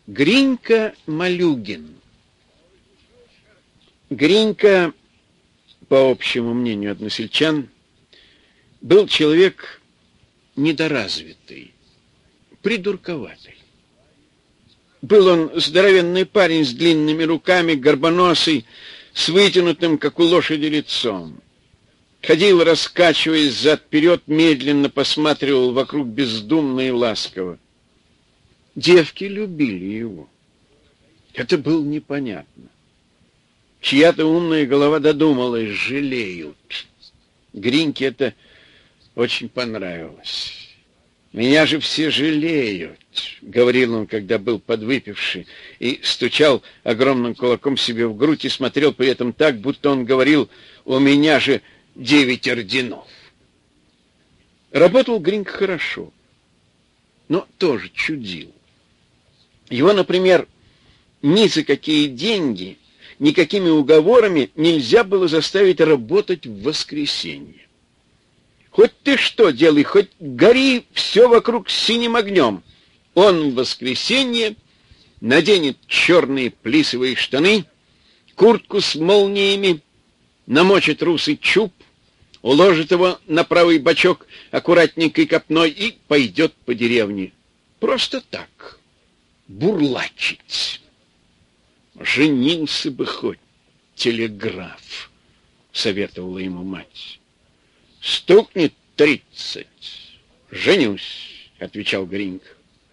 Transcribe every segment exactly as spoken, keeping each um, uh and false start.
Гринька Малюгин. Гринька, по общему мнению односельчан, был человек недоразвитый, придурковатый. Был он здоровенный парень с длинными руками, горбоносый, с вытянутым, как у лошади, лицом. Ходил, раскачиваясь зад-вперед, медленно посматривал вокруг бездумно и ласково. Девки любили его. Это было непонятно. Чья-то умная голова додумалась, жалеют. Гриньке это очень понравилось. «Меня же все жалеют», — говорил он, когда был подвыпивший, и стучал огромным кулаком себе в грудь и смотрел при этом так, будто он говорил: «У меня же девять орденов». Работал Гринька хорошо, но тоже чудил. Его, например, ни за какие деньги, никакими уговорами нельзя было заставить работать в воскресенье. Хоть ты что делай, хоть гори все вокруг синим огнем, он в воскресенье наденет черные плисовые штаны, куртку с молниями, намочит русый чуб, уложит его на правый бочок аккуратненькой копной и пойдет по деревне. Просто так, бурлачить. «Женился бы хоть, телеграф», — советовала ему мать. «Стукнет тридцать. Женюсь», — отвечал Гринька.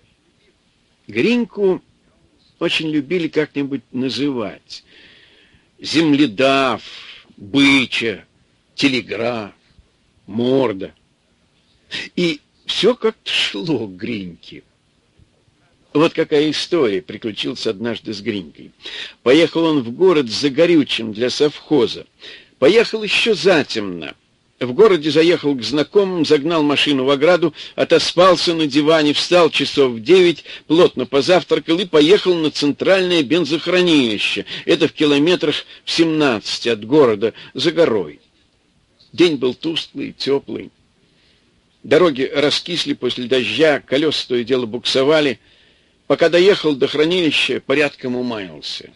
Гриньку очень любили как-нибудь называть: земледав, быча, телеграф, морда. И все как-то шло к Гриньке. Вот какая история приключилась однажды с Гринькой. Поехал он в город за горючим для совхоза. Поехал еще затемно. В городе заехал к знакомым, загнал машину в ограду, отоспался на диване, встал часов в девять, плотно позавтракал и поехал на центральное бензохранилище. Это в километрах в семнадцати от города, за горой. День был тусклый, теплый. Дороги раскисли после дождя, колеса то и дело буксовали. Пока доехал до хранилища, порядком умаялся.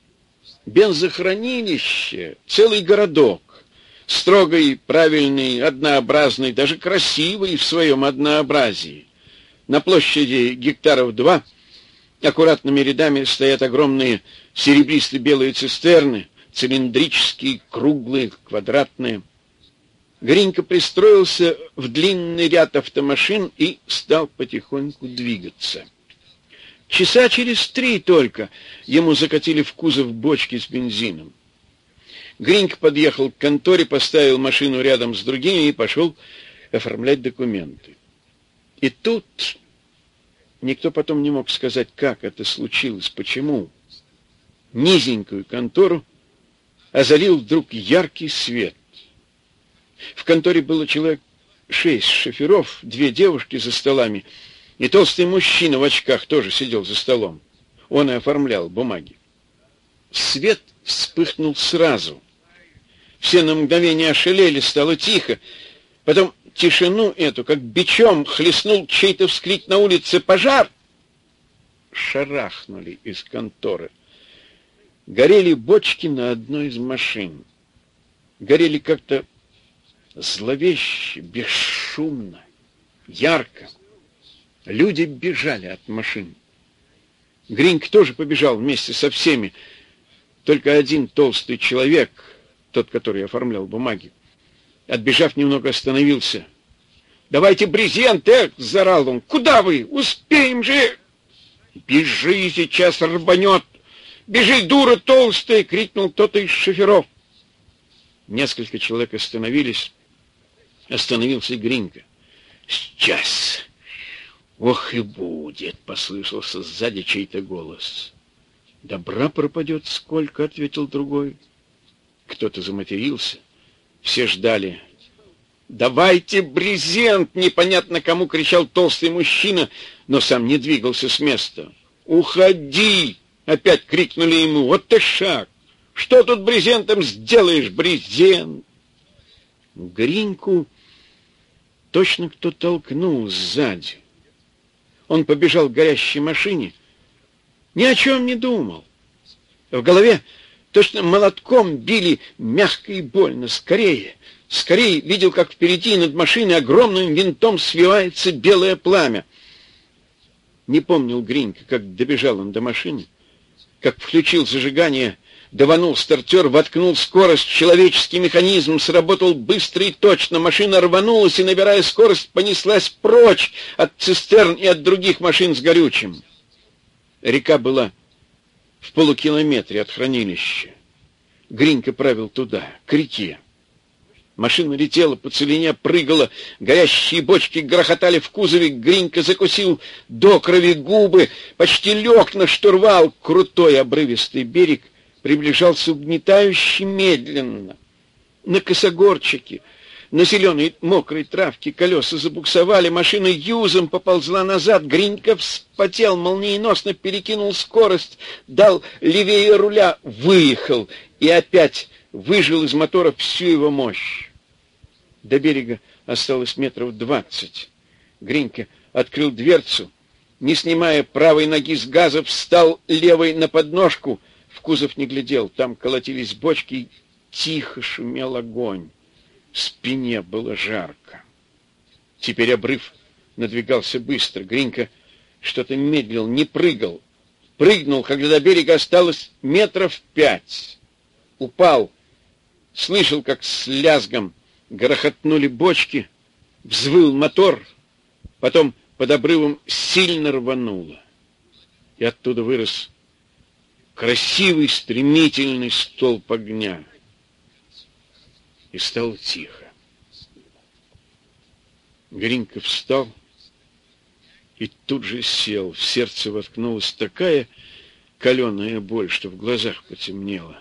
Бензохранилище — целый городок. Строгий, правильный, однообразный, даже красивый в своем однообразии. На площади гектаров два аккуратными рядами стоят огромные серебристо-белые цистерны, цилиндрические, круглые, квадратные. Гринька пристроился в длинный ряд автомашин и стал потихоньку двигаться. Часа через три только ему закатили в кузов бочки с бензином. Гринька подъехал к конторе, поставил машину рядом с другими и пошел оформлять документы. И тут никто потом не мог сказать, как это случилось, почему. Низенькую контору озарил вдруг яркий свет. В конторе было человек шесть шоферов, две девушки за столами, и толстый мужчина в очках тоже сидел за столом. Он и оформлял бумаги. Свет вспыхнул сразу. Все на мгновение ошалели, стало тихо. Потом тишину эту, как бичом, хлестнул чей-то вскрик на улице: «Пожар!» Шарахнули из конторы. Горели бочки на одной из машин. Горели как-то зловеще, бесшумно, ярко. Люди бежали от машин. Гринька тоже побежал вместе со всеми. Только один толстый человек, тот, который оформлял бумаги, отбежав немного, остановился. «Давайте брезент, эх!» — заорал он. «Куда вы? Успеем же!» «Бежи, сейчас рванет! Бежи, дура толстая!» — крикнул кто-то из шоферов. Несколько человек остановились. Остановился и Гринька. «Сейчас! Ох и будет!» — послышался сзади чей-то голос. «Добра пропадет сколько!» — ответил другой. Кто-то заматерился. Все ждали. «Давайте брезент!» — непонятно кому кричал толстый мужчина, но сам не двигался с места. «Уходи!» — опять крикнули ему. «Вот ты шаг! Что тут брезентом сделаешь, брезент?» Гриньку точно кто толкнул сзади. Он побежал к горящей машине, Ни о чем не думал. В голове точно молотком били мягко и больно. Скорее, скорее видел, как впереди над машиной огромным винтом свивается белое пламя. Не помнил Гринька, как добежал он до машины, как включил зажигание, даванул стартер, воткнул скорость, человеческий механизм сработал быстро и точно, машина рванулась и, набирая скорость, понеслась прочь от цистерн и от других машин с горючим. Река была в полукилометре от хранилища. Гринька правил туда, к реке. Машина летела по целине, прыгала, горящие бочки грохотали в кузове, Гринька закусил до крови губы, почти лег на штурвал. Крутой обрывистый берег приближался угнетающе медленно. На косогорчике, на зеленой мокрой травке колеса забуксовали, машина юзом поползла назад. Гринька вспотел, молниеносно перекинул скорость, дал левее руля, выехал и опять выжил из мотора всю его мощь. До берега осталось метров двадцать. Гринька открыл дверцу, не снимая правой ноги с газа, встал левой на подножку. В кузов не глядел, там колотились бочки, тихо шумел огонь. В спине было жарко. Теперь обрыв надвигался быстро. Гринька что-то медлил, не прыгал. Прыгнул, когда до берега осталось метров пять. Упал. Слышал, как с лязгом грохотнули бочки, взвыл мотор, потом под обрывом сильно рвануло. И оттуда вырос красивый, стремительный столб огня. И стало тихо. Гринька встал и тут же сел. В сердце воткнулась такая каленая боль, что в глазах потемнело.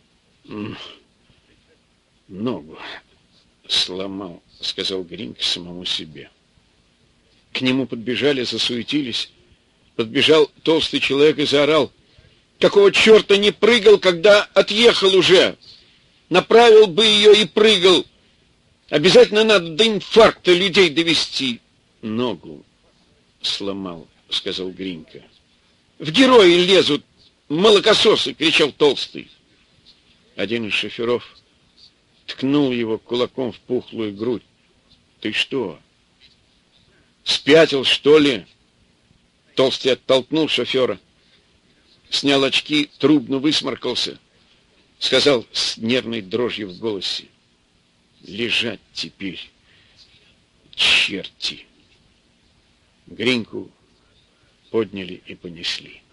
Ногу сломал, сказал Гринька самому себе. К нему подбежали, засуетились. Подбежал толстый человек и заорал: какого черта не прыгал, когда отъехал уже? Направил бы ее и прыгал. Обязательно надо до инфаркта людей довести. Ногу сломал, сказал Гринька. В герои лезут молокососы, кричал толстый. Один из шоферов ткнул его кулаком в пухлую грудь. Ты что, спятил, что ли? Толстый оттолкнул шофера, снял очки, трубно высморкался, сказал с нервной дрожью в голосе: лежать теперь, черти. Гриньку подняли и понесли.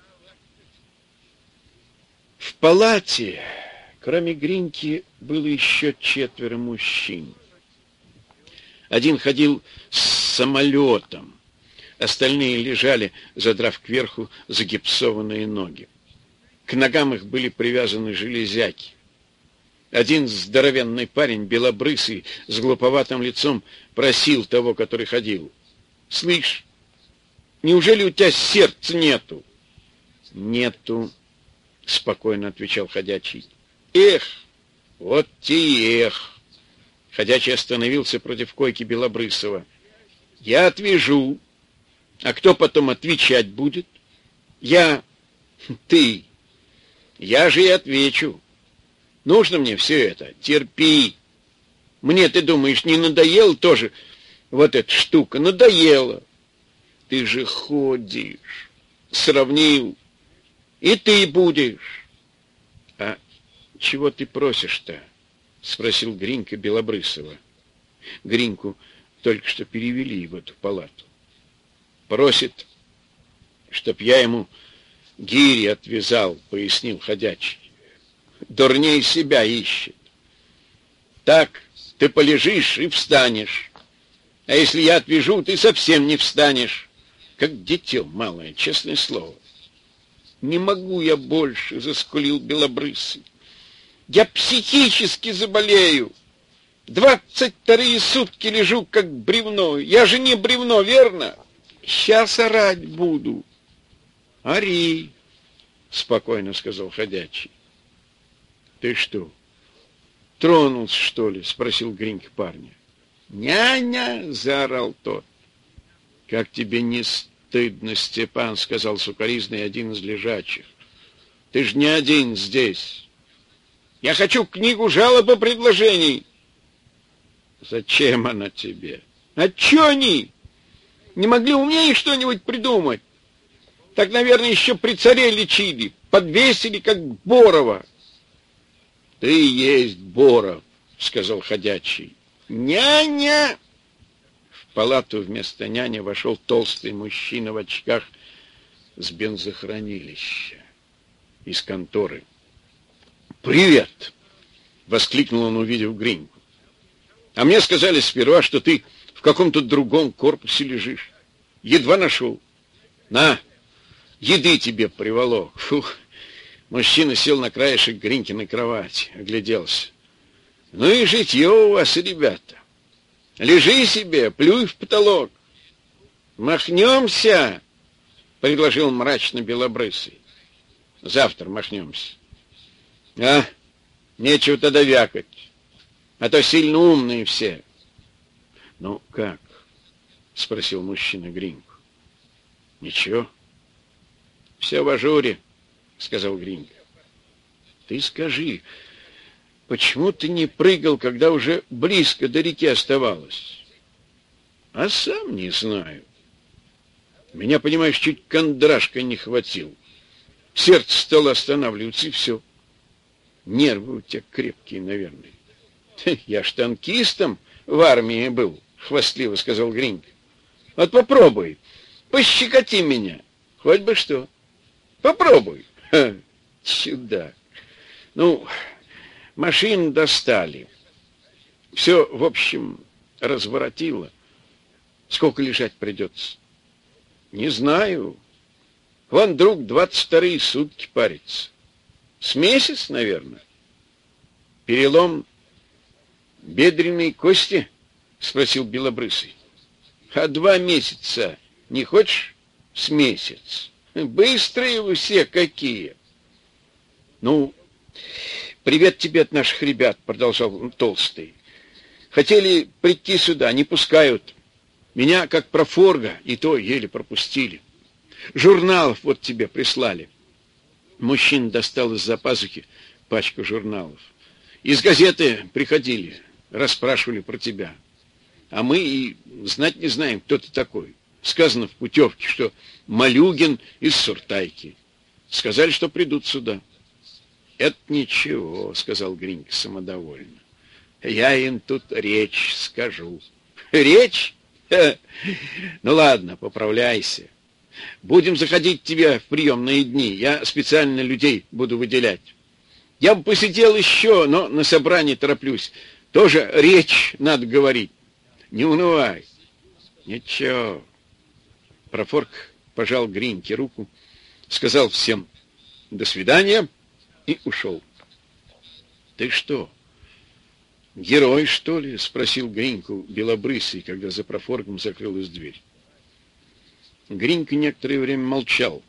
В палате, кроме Гриньки, было еще четверо мужчин. Один ходил с самолетом, остальные лежали, задрав кверху загипсованные ноги. К ногам их были привязаны железяки. Один здоровенный парень, белобрысый, с глуповатым лицом, просил того, который ходил: «Слышь, неужели у тебя сердца нету?» «Нету», — спокойно отвечал ходячий. «Эх, вот те эх!» Ходячий остановился против койки Белобрысова. «Я отвяжу. А кто потом отвечать будет?» «Я. Ты. Я же и отвечу. Нужно мне все это. Терпи. Мне, ты думаешь, не надоело тоже вот эта штука? Надоело. Ты же ходишь. Сравнил. И ты будешь. А чего ты просишь-то?» — спросил Гринька Белобрысова. Гриньку только что перевели в эту палату. «Просит, чтоб я ему гири отвязал», — пояснил ходячий. «Дурней себя ищет. Так ты полежишь и встанешь. А если я отвяжу, ты совсем не встанешь. Как дитё малое, честное слово». «Не могу я больше», — заскулил Белобрысый. «Я психически заболею. Двадцать вторые сутки лежу, как бревно. Я же не бревно, верно? Сейчас орать буду». «Ори», — спокойно сказал ходячий. «Ты что, тронулся, что ли?» — спросил Гринька парня. «Няня!» — заорал тот. «Как тебе не стыдно, Степан, — сказал сукоризный один из лежачих. Ты ж не один здесь. Я хочу книгу жалоб и предложений. Зачем она тебе? А чё они? Не могли умнее что-нибудь придумать? Так, наверное, еще при царе лечили, подвесили, как Борова. Ты и есть Боров, — сказал ходячий. Няня! В палату вместо няни вошел толстый мужчина в очках с бензохранилища, из конторы. «Привет!» — воскликнул он, увидев Гриньку. «А мне сказали сперва, что ты в каком-то другом корпусе лежишь. Едва нашел. На, еды тебе приволок». Фух. Мужчина сел на краешек Гринькиной кровати, огляделся. «Ну и житье у вас, ребята. Лежи себе, плюй в потолок». «Махнемся!» — предложил мрачно Белобрысый. «Завтра махнемся». «А, нечего тогда вякать, а то сильно умные все». «Ну, как?» — спросил мужчина Гриньку. «Ничего. Все в ажуре», — сказал Гринька. «Ты скажи, почему ты не прыгал, когда уже близко до реки оставалось?» «А сам не знаю. Меня, понимаешь, чуть кондрашка не хватил. Сердце стало останавливаться, и все. Нервы у тебя крепкие, наверное». «Я ж танкистом в армии был», — хвастливо сказал Гринька. «Вот попробуй, пощекоти меня, хоть бы что. Попробуй». Ха, чудак. Ну, машин достали. Все, в общем, разворотило. Сколько лежать придется? Не знаю. Вон друг двадцать вторые сутки парится. С месяц, наверное. Перелом бедренной кости? Спросил Белобрысый. А два месяца не хочешь? С месяц. Быстрые вы все какие. Ну, привет тебе от наших ребят, продолжал Толстый. Хотели прийти сюда, не пускают. Меня как профорга, и то еле пропустили. Журналов вот тебе прислали. Мужчина достал из-за пазухи пачку журналов. Из газеты приходили, расспрашивали про тебя. А мы и знать не знаем, кто ты такой. Сказано в путевке, что Малюгин из Суртайки. Сказали, что придут сюда. Это ничего, сказал Гринька самодовольно. Я им тут речь скажу. Речь? Ха. Ну ладно, поправляйся. Будем заходить к тебе в приемные дни. Я специально людей буду выделять. Я бы посидел еще, но на собрании тороплюсь. Тоже речь надо говорить. Не унывай. Ничего. Профорг пожал Гриньке руку, сказал всем «до свидания» и ушел. «Ты что, герой, что ли?» — спросил Гриньку Белобрысый, когда за профоргом закрылась дверь. Гринька некоторое время молчал.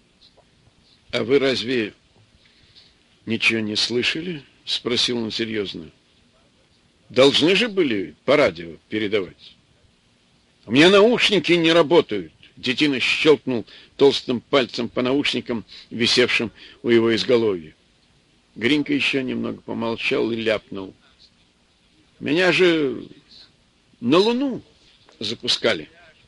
«А вы разве ничего не слышали?» — спросил он серьезно. «Должны же были по радио передавать. У меня наушники не работают». Детина щелкнул толстым пальцем по наушникам, висевшим у его изголовья. Гринька еще немного помолчал и ляпнул. «Меня же на Луну запускали».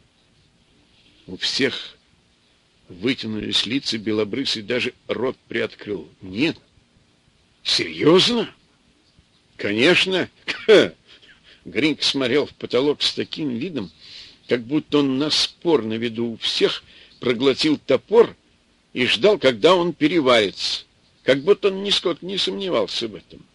У всех вытянулись лица, Белобрысый даже рот приоткрыл. «Нет? Серьезно?» «Конечно!» Гринька смотрел в потолок с таким видом, как будто он на спор на виду у всех проглотил топор и ждал, когда он переварится, как будто он нисколько не сомневался в этом.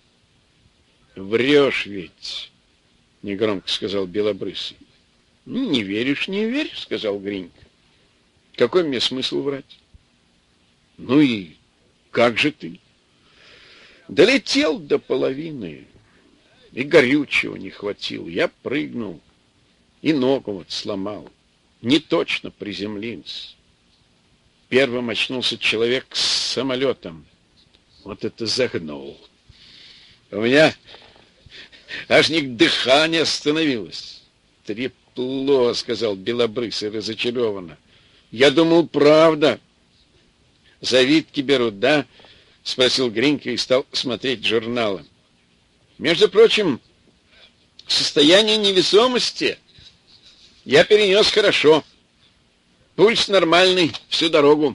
«Врешь ведь!» — негромко сказал Белобрысый. «Ну, не веришь, не верь», — сказал Гринька. «Какой мне смысл врать?» «Ну и как же ты?» «Долетел до половины, и горючего не хватило. Я прыгнул, и ногу вот сломал. Не точно приземлился. Первым очнулся человек с самолетом. Вот это загнул. У меня аж не дыхание остановилось. «Трепло», — сказал Белобрысый разочарованно. Я думал, правда. Завидки берут, да? Спросил Гринька и стал смотреть журналы. Между прочим, состояние невесомости я перенес хорошо. Пульс нормальный всю дорогу.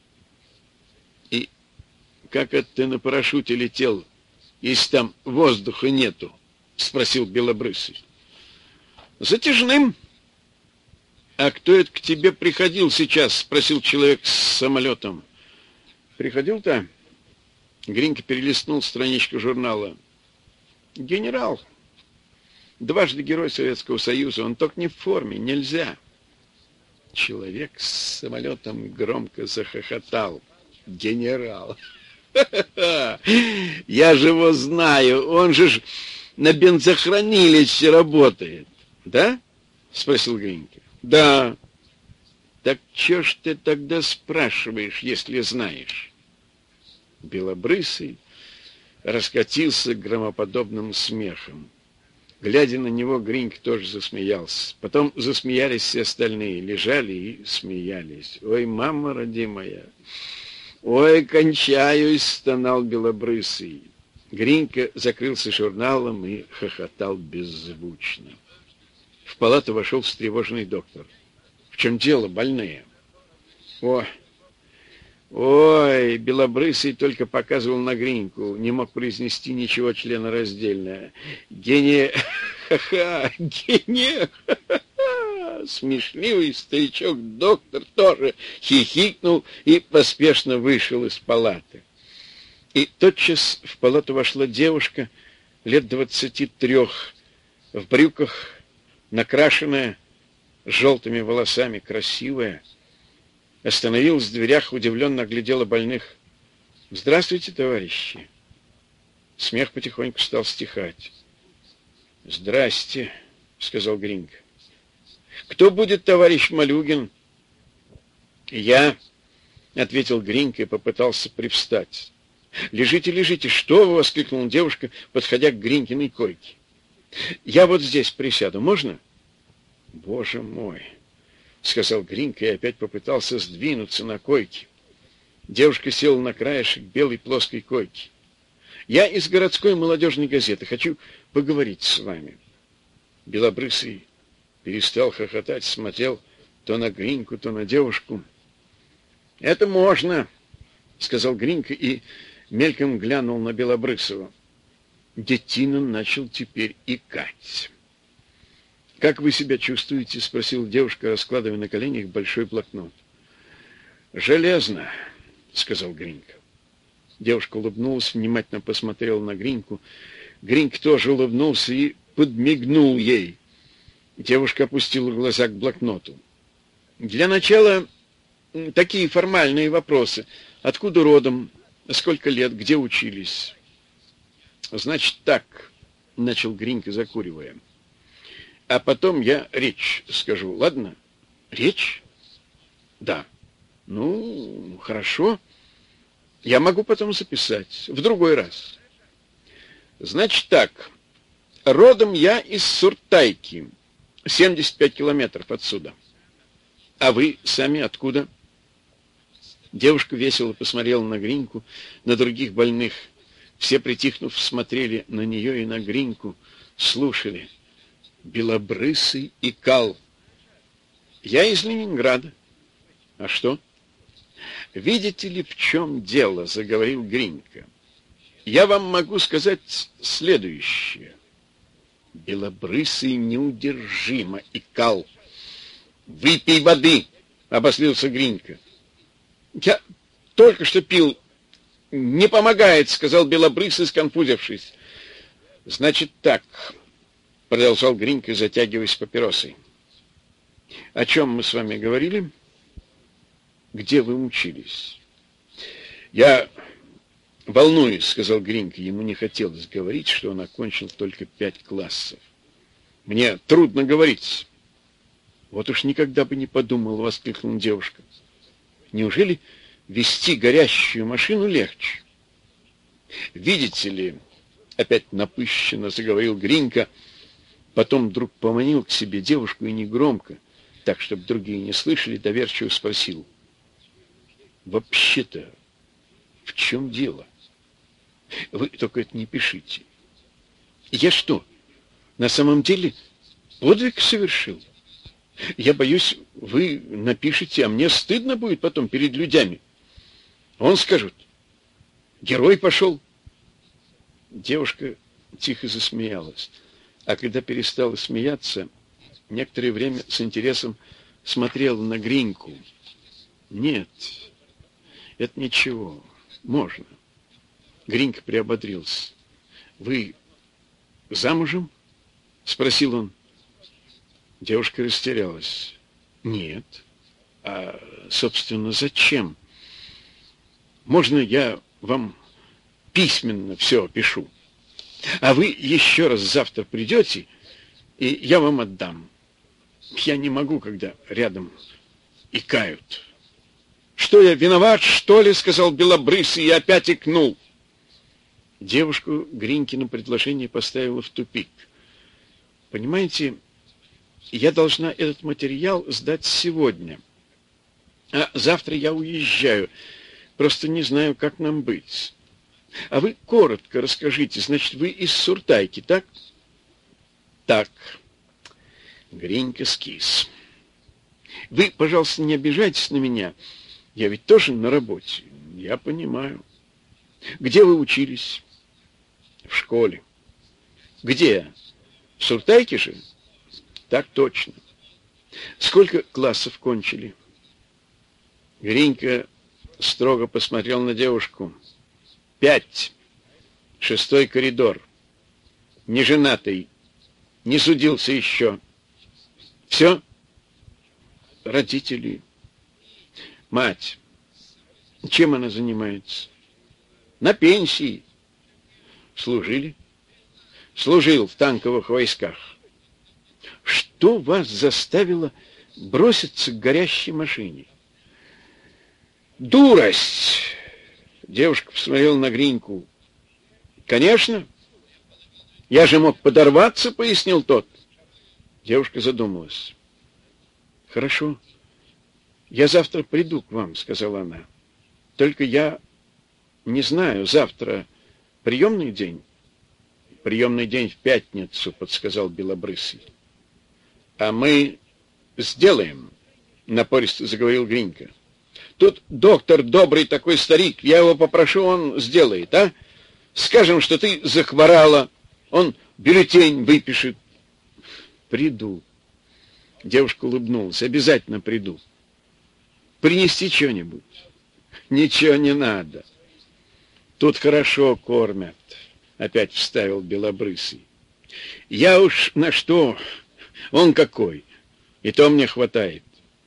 И как это ты на парашюте летел, если там воздуха нету? Спросил Белобрысый. Затяжным. А кто это к тебе приходил сейчас? Спросил человек с самолетом. Приходил-то? Гринька перелистнул страничку журнала. Генерал. Дважды герой Советского Союза. Он только не в форме. Нельзя. Человек с самолетом громко захохотал. Генерал. Я же его знаю. Он же ж на бензохранилище работает. Да? Спросил Гринька. Да. Так чё ж ты тогда спрашиваешь, если знаешь? Белобрысый раскатился громоподобным смехом. Глядя на него, Гринька тоже засмеялся. Потом засмеялись все остальные, лежали и смеялись. «Ой, мама родимая! Ой, кончаюсь!» — стонал Белобрысый. Гринька закрылся журналом и хохотал беззвучно. В палату вошел встревоженный доктор. «В чем дело, больные?» «О, ой!» — Белобрысый только показывал на Гриньку, не мог произнести ничего членораздельное. «Гения! Ха-ха! Гения! Ха-ха!» Смешливый старичок-доктор тоже хихикнул и поспешно вышел из палаты. И тотчас в палату вошла девушка лет двадцати трех, в брюках, накрашенная, с желтыми волосами, красивая. Остановилась в дверях, удивленно оглядела больных. «Здравствуйте, товарищи!» Смех потихоньку стал стихать. «Здрасте», — сказал Гринька. «Кто будет товарищ Малюгин?» «Я», — ответил Гринька и попытался привстать. «Лежите, лежите, что вы?» — воскликнула девушка, подходя к Гринькиной койке. «Я вот здесь присяду, можно?» «Боже мой!» — сказал Гринька и опять попытался сдвинуться на койке. Девушка села на краешек белой плоской койки. «Я из городской молодежной газеты. Хочу поговорить с вами». Белобрысый перестал хохотать, смотрел то на Гриньку, то на девушку. «Это можно», — сказал Гринька и мельком глянул на Белобрысова. Детина начал теперь икать. «Как вы себя чувствуете?» — спросила девушка, раскладывая на коленях большой блокнот. «Железно», — сказал Гринька. Девушка улыбнулась, внимательно посмотрела на Гриньку. Гринька тоже улыбнулся и подмигнул ей. Девушка опустила глаза к блокноту. «Для начала такие формальные вопросы. Откуда родом? Сколько лет? Где учились?» «Значит так», — начал Гринька, закуривая. «А потом я речь скажу, ладно?» «Речь?» «Да». «Ну, хорошо. Я могу потом записать. В другой раз». «Значит так. Родом я из Суртайки. семьдесят пять километров отсюда. А вы сами откуда?» Девушка весело посмотрела на Гриньку, на других больных. Все, притихнув, смотрели на нее и на Гриньку, слушали. Белобрысый икал. «Я из Ленинграда». «А что?» «Видите ли, в чем дело?» — заговорил Гринька. «Я вам могу сказать следующее». Белобрысый неудержимо икал. «Выпей воды!» — обослился Гринька. «Я только что пил. Не помогает», — сказал Белобрысый, сконфузившись. «Значит так», — продолжал Гринька, затягиваясь папиросой. «О чем мы с вами говорили? Где вы учились?» «Я волнуюсь», — сказал Гринька. Ему не хотелось говорить, что он окончил только пять классов. «Мне трудно говорить». «Вот уж никогда бы не подумал», — воскликнула девушка. «Неужели вести горящую машину легче?» «Видите ли», — опять напыщенно заговорил Гринька, потом вдруг поманил к себе девушку и негромко, так, чтобы другие не слышали, доверчиво спросил: «Вообще-то, в чем дело? Вы только это не пишите. Я что, на самом деле подвиг совершил? Я боюсь, вы напишете, а мне стыдно будет потом перед людьми. Он скажет: герой пошел». Девушка тихо засмеялась, а когда перестала смеяться, некоторое время с интересом смотрела на Гриньку. «Нет, это ничего, можно». Гринька приободрился. «Вы замужем?» — спросил он. Девушка растерялась. «Нет. А, собственно, зачем? Можно я вам письменно все опишу? А вы еще раз завтра придете, и я вам отдам. Я не могу, когда рядом икают». «Что я, виноват, что ли?» — сказал Белобрысый и опять икнул. Девушку Гринькино предложение поставило в тупик. «Понимаете, я должна этот материал сдать сегодня, а завтра я уезжаю. Просто не знаю, как нам быть. А вы коротко расскажите. Значит, вы из Суртайки, так?» «Так». Гринька скис. «Вы, пожалуйста, не обижайтесь на меня. Я ведь тоже на работе. Я понимаю. Где вы учились?» «В школе». «Где? В Суртайке же?» «Так точно». «Сколько классов кончили?» Гринька строго посмотрел на девушку. «Пять. Шестой коридор. Неженатый. Не судился еще». «Все?» «Родители». «Мать. Чем она занимается?» «На пенсии». «Служили?» «Служил в танковых войсках». «Что вас заставило броситься к горящей машине?» «Дурость!» Девушка посмотрела на Гриньку. «Конечно. Я же мог подорваться», — пояснил тот. Девушка задумалась. «Хорошо. Я завтра приду к вам», — сказала она. «Только я не знаю, завтра приемный день?» «Приемный день в пятницу», — подсказал Белобрысый. «А мы сделаем», — напористо заговорил Гринька. «Тут доктор добрый такой старик, я его попрошу, он сделает, а? Скажем, что ты захворала, он бюллетень выпишет». «Приду». Девушка улыбнулась. «Обязательно приду». «Принести что-нибудь?» «Ничего не надо. Тут хорошо кормят», — опять вставил Белобрысый. «Я уж на что, он какой, и то мне хватает.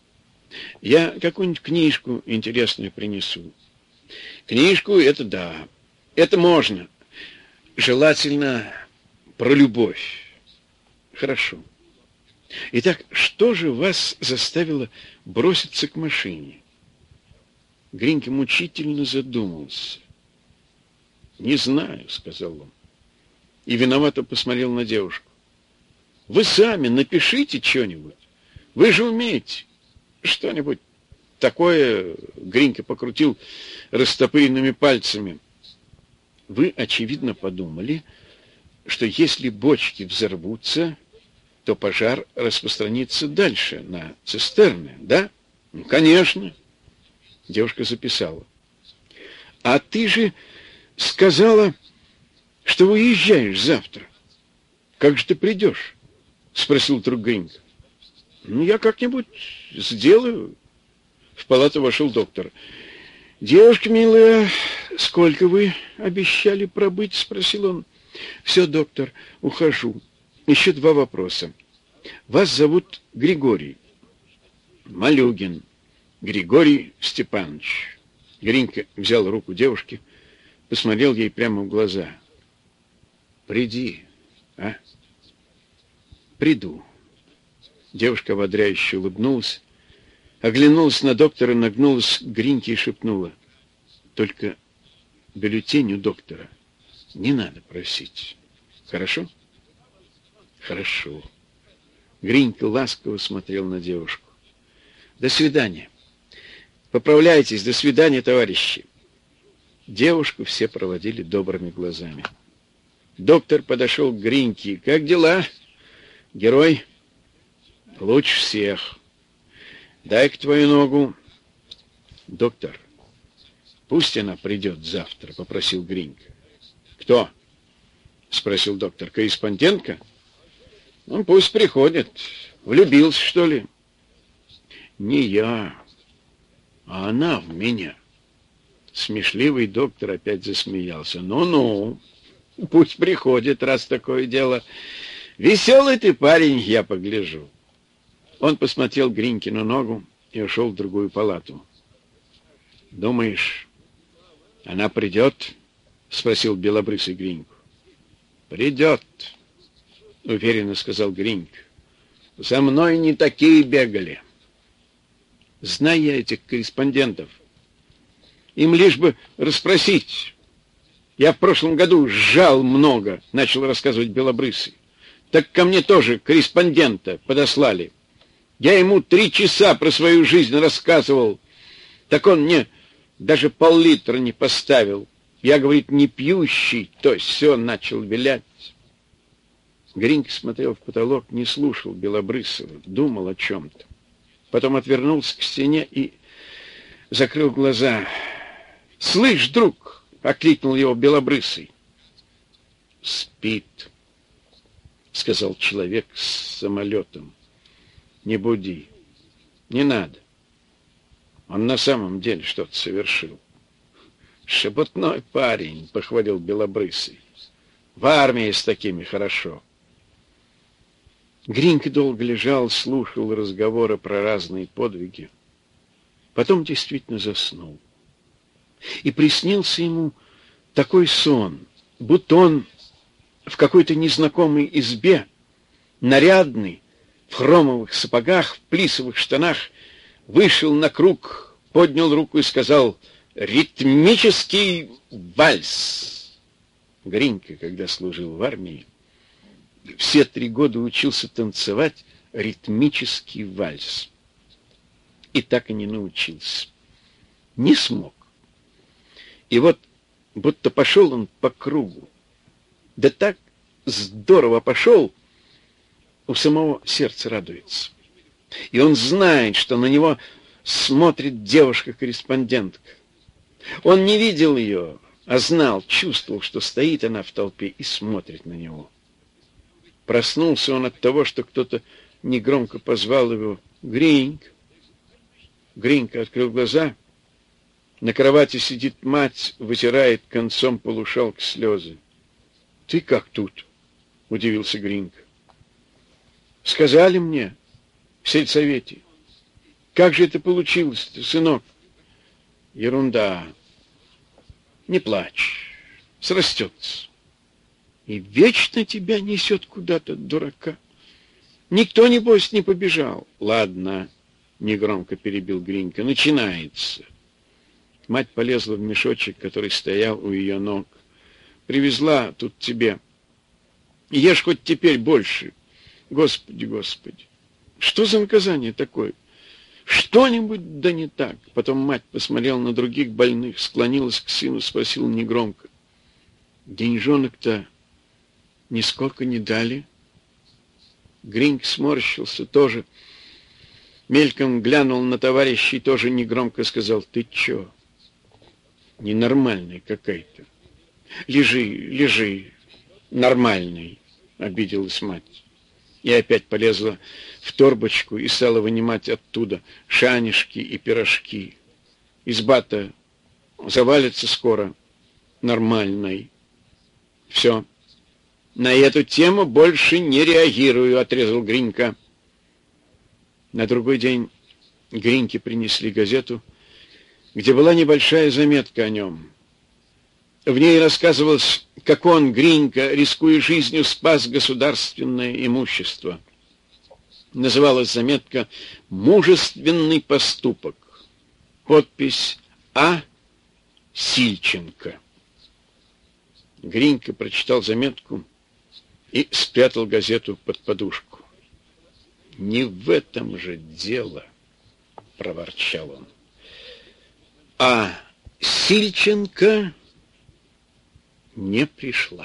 Я какую-нибудь книжку интересную принесу». «Книжку — это да, это можно. Желательно про любовь». «Хорошо. Итак, что же вас заставило броситься к машине?» Гринька мучительно задумался. «Не знаю», — сказал он. И виновато посмотрел на девушку. «Вы сами напишите что-нибудь. Вы же умеете. Что-нибудь такое», — Гринька покрутил растопыренными пальцами. «Вы, очевидно, подумали, что если бочки взорвутся, то пожар распространится дальше, на цистерны, да?» «Ну, конечно». Девушка записала. «А ты же сказала, что уезжаешь завтра. Как же ты придешь?» — спросил вдруг Гринька. «Ну, я как-нибудь сделаю». В палату вошел доктор. «Девушка милая, сколько вы обещали пробыть?» — спросил он. «Все, доктор, ухожу. Еще два вопроса. Вас зовут Григорий?» «Малюгин. Григорий Степанович». Гринька взял руку девушки, посмотрел ей прямо в глаза. «Приди, а?» «Приду». Девушка ободряюще улыбнулась, оглянулась на доктора, нагнулась к Гриньке и шепнула: «Только бюллетень у доктора не надо просить. Хорошо?» «Хорошо». Гринька ласково смотрел на девушку. До свидания. Поправляйтесь. До свидания, товарищи. Девушку все проводили добрыми глазами. Доктор подошел к Гриньке. Как дела, герой? Лучше всех. Дай-ка твою ногу. Доктор, пусть она придет завтра, попросил Гринька. Кто? Спросил доктор. Корреспондентка? Ну, пусть приходит. Влюбился, что ли? Не я, а она в меня. Смешливый доктор опять засмеялся. Ну-ну, пусть приходит, раз такое дело. Веселый ты парень, я погляжу. Он посмотрел Гринькину ногу и ушел в другую палату. Думаешь, она придет? Спросил белобрысый Гриньку. Придет, уверенно сказал Гринька. За мной не такие бегали. Знаю я этих корреспондентов. Им лишь бы расспросить. Я в прошлом году сжал много, начал рассказывать белобрысый. Так ко мне тоже корреспондента подослали. Я ему три часа про свою жизнь рассказывал. Так он мне даже пол-литра не поставил. Я, говорит, не пьющий, то есть все начал вилять. Гринька смотрел в потолок, не слушал белобрысого, думал о чем-то. Потом отвернулся к стене и закрыл глаза. «Слышь, друг!» — окликнул его белобрысый. «Спит», — сказал человек с самолетом. «Не буди. Не надо. Он на самом деле что-то совершил». «Шебутной парень», — похвалил белобрысый. «В армии с такими хорошо». Гринька долго лежал, слушал разговоры про разные подвиги. Потом действительно заснул. И приснился ему такой сон, будто он в какой-то незнакомой избе, нарядный, в хромовых сапогах, в плисовых штанах, вышел на круг, поднял руку и сказал «Ритмический вальс». Гринька, когда служил в армии, все три года учился танцевать ритмический вальс. И так и не научился. Не смог. И вот будто пошел он по кругу. Да так здорово пошел, у самого сердца радуется. И он знает, что на него смотрит девушка-корреспондентка. Он не видел ее, а знал, чувствовал, что стоит она в толпе и смотрит на него. Проснулся он от того, что кто-то негромко позвал его «Гринька». Гринька открыл глаза. На кровати сидит мать, вытирает концом полушалки слезы. «Ты как тут?» — удивился Гринька. «Сказали мне в сельсовете. Как же это получилось-то, сынок?» «Ерунда. Не плачь. Срастется. И вечно тебя несет куда-то, дурака. Никто, небось, не побежал». «Ладно», — негромко перебил Гринька, — «начинается». Мать полезла в мешочек, который стоял у ее ног. «Привезла тут тебе. Ешь хоть теперь больше. Господи, Господи, что за наказание такое? Что-нибудь да не так». Потом мать посмотрела на других больных, склонилась к сыну, спросила негромко: «Деньжонок-то нисколько не дали?» Гринька сморщился тоже, мельком глянул на товарища и тоже негромко сказал: «Ты чё? Ненормальный какая-то. Лежи, лежи, нормальный», — обиделась мать. И опять полезла в торбочку и стала вынимать оттуда шанишки и пирожки. Изба-то завалится скоро, нормальной. «Все, на эту тему больше не реагирую», — отрезал Гринька. На другой день Гриньке принесли газету, где была небольшая заметка о нем. В ней рассказывалось, как он, Гринька, рискуя жизнью, спас государственное имущество. Называлась заметка «Мужественный поступок». Подпись А. Сильченко. Гринька прочитал заметку и спрятал газету под подушку. Не в этом же дело. проворчал он. А Сильченко не пришла.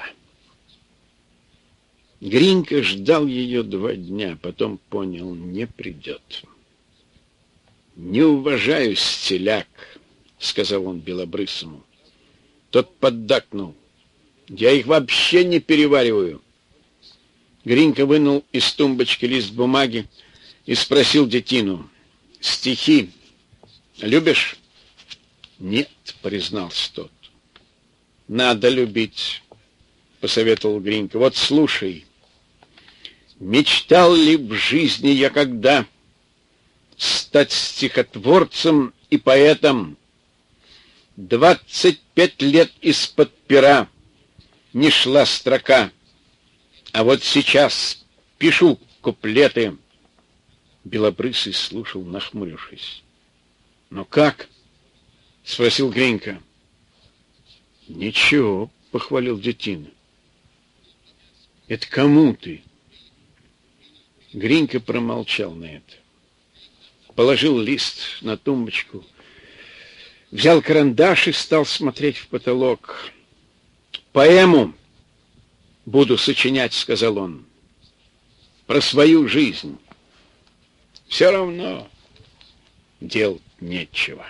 Гринька ждал ее два дня, потом понял, не придет. «Не уважаю стеляк», — сказал он Белобрысому. Тот поддакнул. «Я их вообще не перевариваю». Гринька вынул из тумбочки лист бумаги и спросил детину: «Стихи любишь?» «Нет», — признался тот. «Надо любить», — посоветовал Гринька. «Вот слушай. Мечтал ли в жизни я когда стать стихотворцем и поэтом? Двадцать пять лет из-под пера не шла строка, а вот сейчас пишу куплеты». Белобрысый слушал, нахмурившись. «Но как?» — спросил Гринька. «Ничего», — похвалил детина. «Это кому ты?» Гринька промолчал на это. Положил лист на тумбочку, взял карандаш и стал смотреть в потолок. «Поэму буду сочинять», — сказал он, — «про свою жизнь. Все равно делать нечего».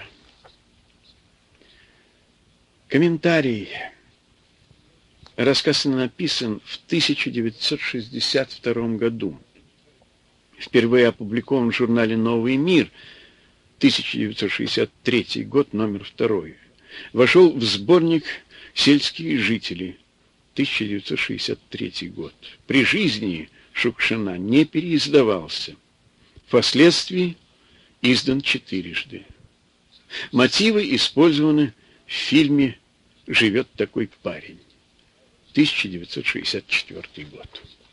Комментарий. Рассказ написан в тысяча девятьсот шестьдесят втором году. Впервые опубликован в журнале «Новый мир», тысяча девятьсот шестьдесят третий год, номер второй. Вошел в сборник «Сельские жители», тысяча девятьсот шестьдесят третий год. При жизни Шукшина не переиздавался. Впоследствии издан четырежды. Мотивы использованы в фильме «Живет такой парень», тысяча девятьсот шестьдесят четвёртый год.